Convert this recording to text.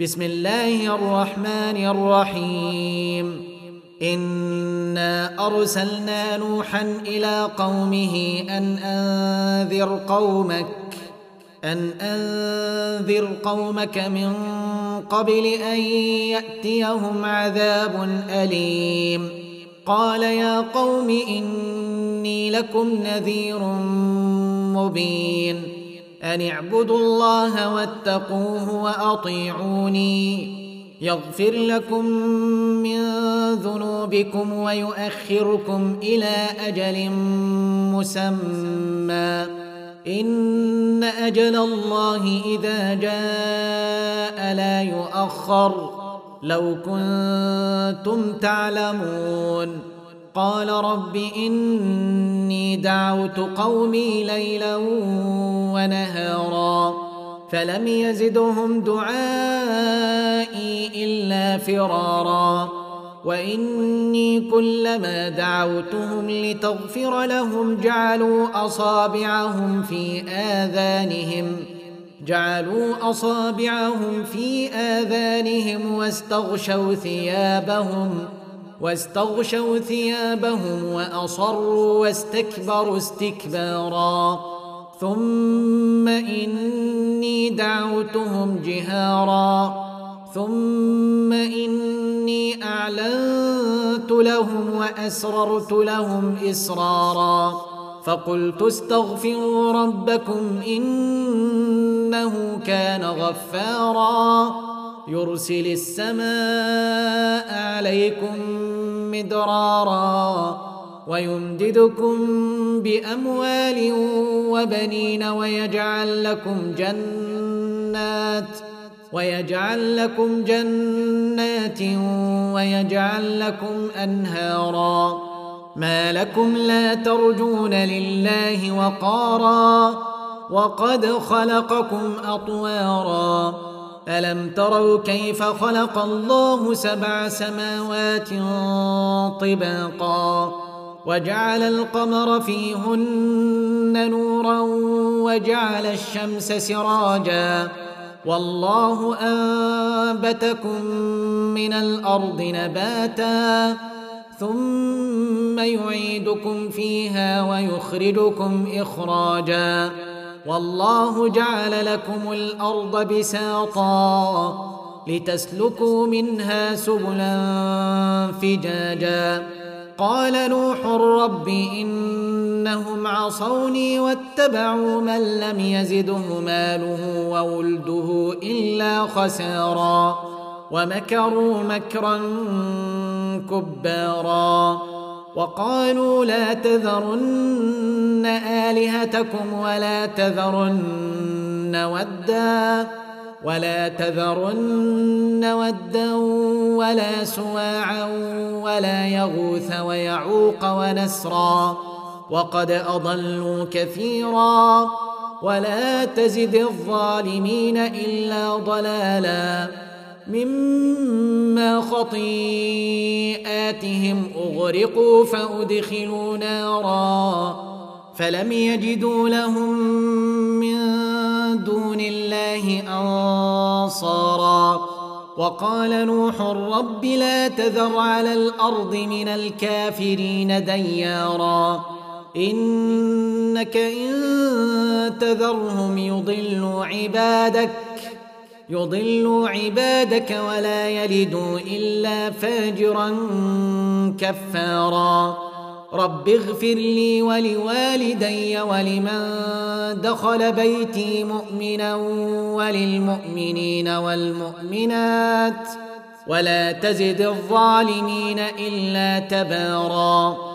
بسم الله الرحمن الرحيم إنا أرسلنا نوحا إلى قومه أن أنذر قومك من قبل أن يأتيهم عذاب أليم. قال يا قوم إني لكم نذير مبين أن اعبدوا الله واتقوه وأطيعوني يغفر لكم من ذنوبكم ويؤخركم إلى أجل مسمى إن أجل الله إذا جاء لا يؤخر لو كنتم تعلمون. قال رب إني دعوت قومي ليلا ونهارا فلم يزدهم دعائي إلا فرارا وإني كلما دعوتهم لتغفر لهم جعلوا أصابعهم في آذانهم واستغشوا ثيابهم وأصروا واستكبروا استكبارا ثم إني دعوتهم جهارا ثم إني أعلنت لهم وأسررت لهم إسرارا فقلت استغفروا ربكم إنه كان غفارا يرسل السماء عليكم مدرارا ويمددكم بأموال وبنين ويجعل لكم جنات ويجعل لكم أنهارا ما لكم لا ترجون لله وقارا وقد خلقكم أطوارا ألم تروا كيف خلق الله 7 سماوات طباقا وجعل القمر فيهن نورا وجعل الشمس سراجا والله أنبتكم من الأرض نباتا ثم يعيدكم فيها ويخرجكم إخراجا والله جعل لكم الأرض بساطا لتسلكوا منها سبلا فجاجا. قال نوح رب إنهم عصوني واتبعوا من لم يزده ماله وولده إلا خسارا ومكروا مكرا كبارا وقالوا لا تذرن آلهتكم ولا تذرن ودا ولا سواعا ولا يغوث ويعوق ونسرا وقد أضلوا كثيرا ولا تزد الظالمين إلا ضلالا مما خطيئاتهم أغرقوا فأدخلوا نارا فلم يجدوا لهم من دون الله أنصارا. وقال نوح رب لا تذر على الأرض من الكافرين ديارا إنك إن تذرهم يضلوا عبادك ولا يلدوا إلا فاجرا كفارا. رب اغفر لي ولوالدي ولمن دخل بيتي مؤمنا وللمؤمنين والمؤمنات ولا تزد الظالمين إلا تبارا.